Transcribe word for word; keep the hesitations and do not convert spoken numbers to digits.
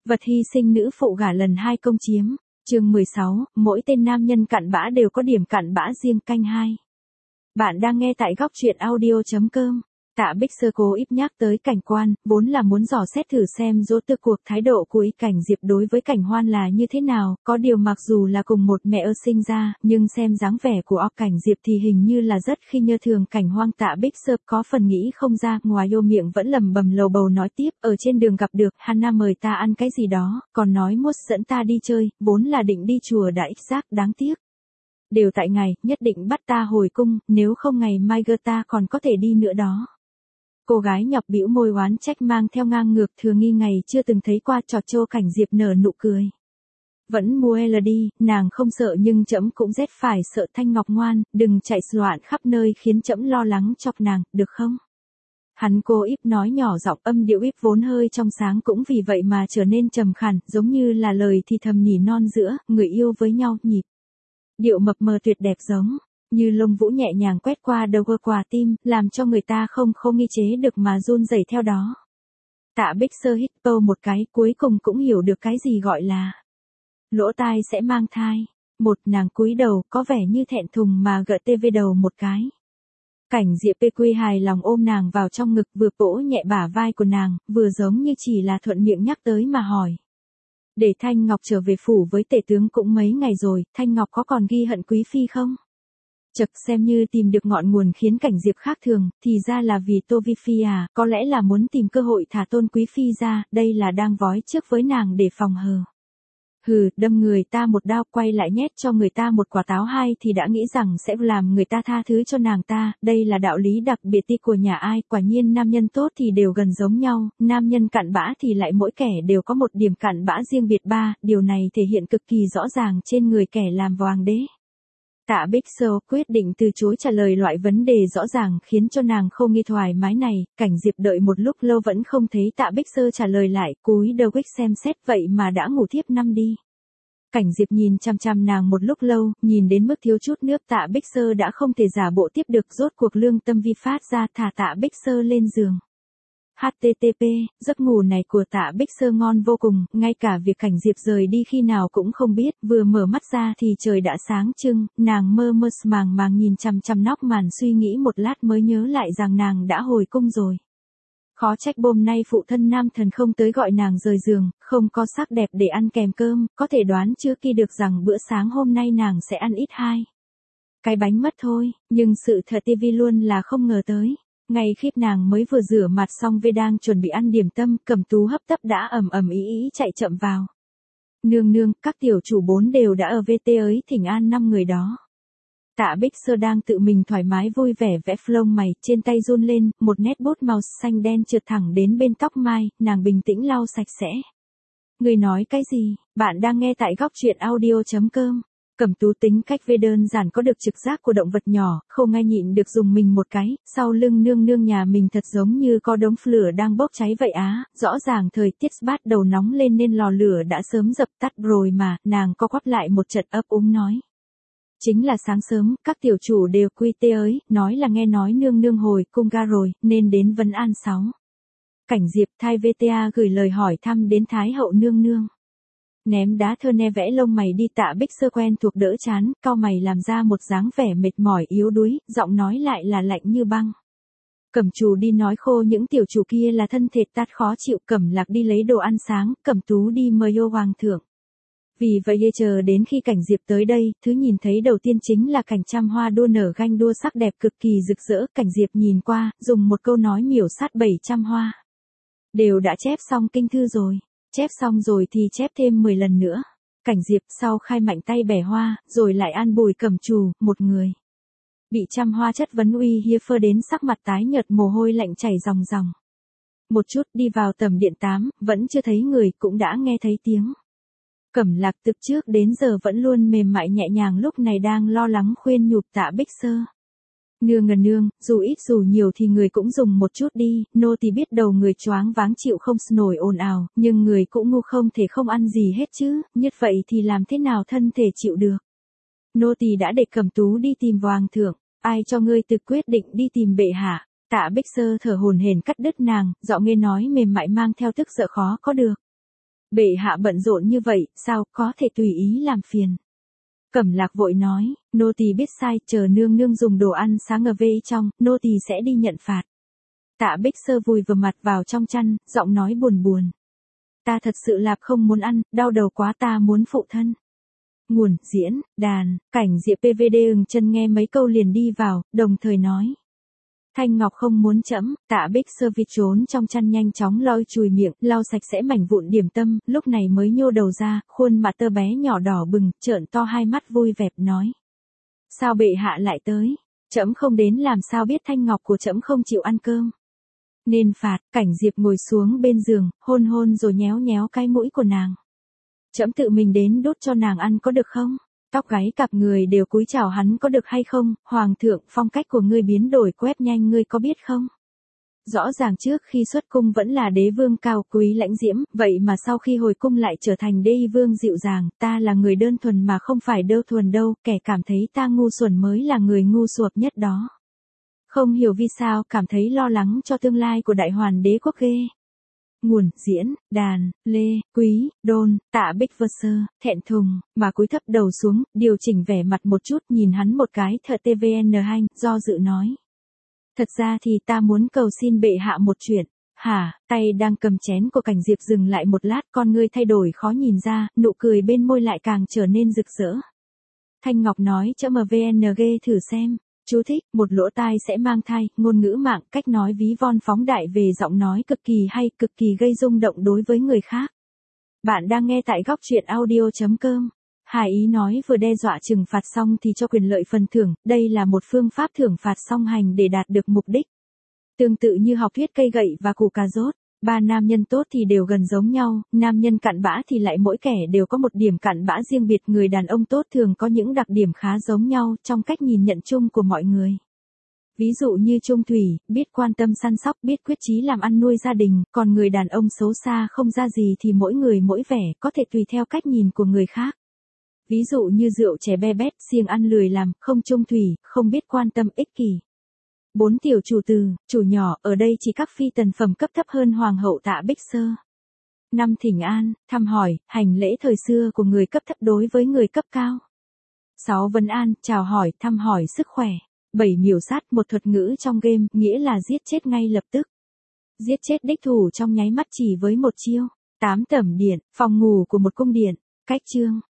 Vật hy sinh nữ phụ gả lần hai công chiếm. Chương mười sáu, mỗi tên nam nhân cặn bã đều có điểm cặn bã riêng. Canh hai. Bạn đang nghe tại góc truyện audio chấm com. Tạ Bích Sơ cố ý nhắc tới Cảnh Quan, vốn là muốn dò xét thử xem rốt cuộc cuộc thái độ của ý Cảnh Diệp đối với Cảnh Hoan là như thế nào, có điều mặc dù là cùng một mẹ ơ sinh ra, nhưng xem dáng vẻ của óc Cảnh Diệp thì hình như là rất khi nhớ thường Cảnh Hoang. Tạ Bích Sơ có phần nghĩ không ra, ngoài vô miệng vẫn lầm bầm lầu bầu nói tiếp, ở trên đường gặp được, Hana mời ta ăn cái gì đó, còn nói mốt dẫn ta đi chơi, vốn là định đi chùa Đại Giác, đáng tiếc. Đều tại ngày, nhất định bắt ta hồi cung, nếu không ngày mai gơ ta còn có thể đi nữa đó. Cô gái nhọc bĩu môi oán trách mang theo ngang ngược thừa nghi ngày chưa từng thấy qua trò trô. Cảnh Diệp nở nụ cười. Vẫn mua L đi, nàng không sợ nhưng trẫm cũng rét phải sợ. Thanh Ngọc ngoan, đừng chạy loạn khắp nơi khiến trẫm lo lắng chọc nàng, được không? Hắn cố íp nói nhỏ giọng, âm điệu íp vốn hơi trong sáng cũng vì vậy mà trở nên trầm khàn, giống như là lời thì thầm nỉ non giữa người yêu với nhau. Nhịp điệu mập mờ tuyệt đẹp giống như lông vũ nhẹ nhàng quét qua đầu cơ quả tim, làm cho người ta không không nghi chế được mà run rẩy theo đó. Tạ Bích Sơ hít câu một cái, cuối cùng cũng hiểu được cái gì gọi là lỗ tai sẽ mang thai. Một, nàng cúi đầu, có vẻ như thẹn thùng mà gật tê vê đầu một cái. Cảnh Diệp pê quy hài lòng ôm nàng vào trong ngực, vừa vỗ nhẹ bả vai của nàng, vừa giống như chỉ là thuận miệng nhắc tới mà hỏi. Để Thanh Ngọc trở về phủ với tể tướng cũng mấy ngày rồi, Thanh Ngọc có còn ghi hận Quý Phi không? Chật, xem như tìm được ngọn nguồn khiến Cảnh Diệp khác thường, thì ra là vì Tô Vi Phi à, có lẽ là muốn tìm cơ hội thả Tôn Quý Phi ra, đây là đang vói trước với nàng để phòng hờ. Hừ, đâm người ta một đao, quay lại nhét cho người ta một quả táo hai thì đã nghĩ rằng sẽ làm người ta tha thứ cho nàng ta, đây là đạo lý đặc biệt ti của nhà ai. Quả nhiên nam nhân tốt thì đều gần giống nhau, nam nhân cặn bã thì lại mỗi kẻ đều có một điểm cặn bã riêng biệt. Ba, điều này thể hiện cực kỳ rõ ràng trên người kẻ làm hoàng đế. Tạ Bích Sơ quyết định từ chối trả lời loại vấn đề rõ ràng khiến cho nàng không nghi thoải mái này. Cảnh Diệp đợi một lúc lâu vẫn không thấy Tạ Bích Sơ trả lời lại, cúi đầu quích xem xét, vậy mà đã ngủ thiếp năm đi. Cảnh Diệp nhìn chăm chăm nàng một lúc lâu, nhìn đến mức thiếu chút nước Tạ Bích Sơ đã không thể giả bộ tiếp được, rốt cuộc lương tâm vi phát ra, thả Tạ Bích Sơ lên giường. hát tê tê pê, giấc ngủ này của Tạ Bích Sơ ngon vô cùng, ngay cả việc Cảnh Diệp rời đi khi nào cũng không biết, vừa mở mắt ra thì trời đã sáng trưng, nàng mơ mơ màng màng nhìn chằm chằm nóc màn suy nghĩ một lát mới nhớ lại rằng nàng đã hồi cung rồi. Khó trách hôm nay phụ thân nam thần không tới gọi nàng rời giường, không có sắc đẹp để ăn kèm cơm, có thể đoán chưa kỳ được rằng bữa sáng hôm nay nàng sẽ ăn ít hai cái bánh mất thôi, nhưng sự thật ti vi luôn là không ngờ tới. Ngay khiếp nàng mới vừa rửa mặt xong về đang chuẩn bị ăn điểm tâm, Cẩm Tú hấp tấp đã ầm ầm ý ý chạy chậm vào. Nương nương, các tiểu chủ bốn đều đã ở vê tê ấy thỉnh an năm người đó. Tạ Bích Sơ đang tự mình thoải mái vui vẻ vẽ lông mày, trên tay run lên, một nét bút màu xanh đen trượt thẳng đến bên tóc mai, nàng bình tĩnh lau sạch sẽ. Người nói cái gì? Bạn đang nghe tại góc truyện audio chấm com. Cẩm Tú tính cách về đơn giản có được trực giác của động vật nhỏ, không ai nhịn được dùng mình một cái, sau lưng nương nương nhà mình thật giống như có đống lửa đang bốc cháy vậy á, rõ ràng thời tiết bắt đầu nóng lên nên lò lửa đã sớm dập tắt rồi mà, nàng co quắp lại một trận ấp úng nói. Chính là sáng sớm, các tiểu chủ đều quy tê ấy, nói là nghe nói nương nương hồi cung ga rồi, nên đến vấn an sáu. Cảnh Diệp thay vê tê a gửi lời hỏi thăm đến Thái hậu nương nương. Ném đá thơ ne vẽ lông mày đi, Tạ Bích Sơ quen thuộc đỡ chán, cau mày làm ra một dáng vẻ mệt mỏi yếu đuối, giọng nói lại là lạnh như băng. Cẩm chủ đi nói khô những tiểu chủ kia là thân thể tát khó chịu, Cẩm Lạc đi lấy đồ ăn sáng, Cẩm Tú đi mời yêu hoàng thượng. Vì vậy chờ đến khi Cảnh Diệp tới đây, thứ nhìn thấy đầu tiên chính là cảnh trăm hoa đua nở ganh đua sắc đẹp cực kỳ rực rỡ. Cảnh Diệp nhìn qua, dùng một câu nói miểu sát bảy trăm hoa. Đều đã chép xong kinh thư rồi. Chép xong rồi thì chép thêm mười lần nữa. Cảnh Diệp sau khai mạnh tay bẻ hoa, rồi lại an bùi Cẩm chủ, một người. Bị trăm hoa chất vấn uy hiếp phơ đến sắc mặt tái nhợt, mồ hôi lạnh chảy ròng ròng. Một chút đi vào tầm điện tám, vẫn chưa thấy người, cũng đã nghe thấy tiếng. Cẩm Lạc từ trước đến giờ vẫn luôn mềm mại nhẹ nhàng, lúc này đang lo lắng khuyên nhủ Tạ Bích Sơ. Nương ngần nương, dù ít dù nhiều thì người cũng dùng một chút đi, nô tỳ biết đầu người choáng váng chịu không nổi ồn ào, nhưng người cũng ngu không thể không ăn gì hết chứ, nhất vậy thì làm thế nào thân thể chịu được. Nô tỳ đã để Cẩm Tú đi tìm hoàng thượng, ai cho ngươi tự quyết định đi tìm bệ hạ. Tạ Bích Sơ thở hổn hển cắt đứt nàng, giọng nghe nói mềm mại mang theo tức giận khó có được. Bệ hạ bận rộn như vậy, sao có thể tùy ý làm phiền. Cẩm Lạc vội nói, nô tỳ biết sai, chờ nương nương dùng đồ ăn sáng ở về trong, nô tỳ sẽ đi nhận phạt. Tạ Bích Sơ vùi vào mặt vào trong chăn, giọng nói buồn buồn. Ta thật sự là không muốn ăn, đau đầu quá, ta muốn phụ thân. Nguồn, diễn, đàn, Cảnh Diệp pê vê đê ừng chân nghe mấy câu liền đi vào, đồng thời nói. Thanh Ngọc không muốn chẫm, Tạ Bích Sơ vịt trốn trong chăn nhanh chóng lôi chùi miệng, lau sạch sẽ mảnh vụn điểm tâm, lúc này mới nhô đầu ra, khuôn mặt tơ bé nhỏ đỏ bừng, trợn to hai mắt vui vẻ, nói. Sao bệ hạ lại tới? Trẫm không đến làm sao biết Thanh Ngọc của trẫm không chịu ăn cơm. Nên phạt. Cảnh Diệp ngồi xuống bên giường, hôn hôn rồi nhéo nhéo cái mũi của nàng. Trẫm tự mình đến đút cho nàng ăn có được không? Tóc gáy cặp người đều cúi chào hắn, có được hay không? Hoàng thượng, phong cách của ngươi biến đổi quét nhanh, ngươi có biết không? Rõ ràng trước khi xuất cung vẫn là đế vương cao quý lãnh diễm, vậy mà sau khi hồi cung lại trở thành đế vương dịu dàng, ta là người đơn thuần mà không phải đơn thuần đâu, kẻ cảm thấy ta ngu xuẩn mới là người ngu xuột nhất đó. Không hiểu vì sao cảm thấy lo lắng cho tương lai của đại hoàn đế quốc ghê. Nguồn, diễn, đàn, Lê, Quý, Đôn, Tạ Bích Vơ Sơ, thẹn thùng, mà cúi thấp đầu xuống, điều chỉnh vẻ mặt một chút, nhìn hắn một cái thợ tê vê en hai, do dự nói. Thật ra thì ta muốn cầu xin bệ hạ một chuyện. Hả, tay đang cầm chén của Cảnh Diệp dừng lại một lát, con ngươi thay đổi khó nhìn ra, nụ cười bên môi lại càng trở nên rực rỡ. Thanh Ngọc nói cho em vê en giê thử xem. Chú thích, một lỗ tai sẽ mang thai, ngôn ngữ mạng, cách nói ví von phóng đại về giọng nói cực kỳ hay, cực kỳ gây rung động đối với người khác. Bạn đang nghe tại góc truyện audio chấm com. Hải ý nói vừa đe dọa trừng phạt xong thì cho quyền lợi phần thưởng, đây là một phương pháp thưởng phạt song hành để đạt được mục đích. Tương tự như học thuyết cây gậy và củ cà rốt, ba nam nhân tốt thì đều gần giống nhau, nam nhân cặn bã thì lại mỗi kẻ đều có một điểm cặn bã riêng biệt, người đàn ông tốt thường có những đặc điểm khá giống nhau trong cách nhìn nhận chung của mọi người. Ví dụ như trung thủy, biết quan tâm săn sóc, biết quyết chí làm ăn nuôi gia đình, còn người đàn ông xấu xa không ra gì thì mỗi người mỗi vẻ, có thể tùy theo cách nhìn của người khác. Ví dụ như rượu chè be bét, siêng ăn lười làm, không trung thủy, không biết quan tâm, ích kỷ. Bốn tiểu chủ từ, chủ nhỏ, ở đây chỉ các phi tần phẩm cấp thấp hơn hoàng hậu Tạ Bích Sơ. Năm thỉnh an, thăm hỏi, hành lễ thời xưa của người cấp thấp đối với người cấp cao. Sáu vấn an, chào hỏi, thăm hỏi sức khỏe. Bảy miểu sát, một thuật ngữ trong game, nghĩa là giết chết ngay lập tức. Giết chết đích thủ trong nháy mắt chỉ với một chiêu. Tám tẩm điện, phòng ngủ của một cung điện. Cách chương,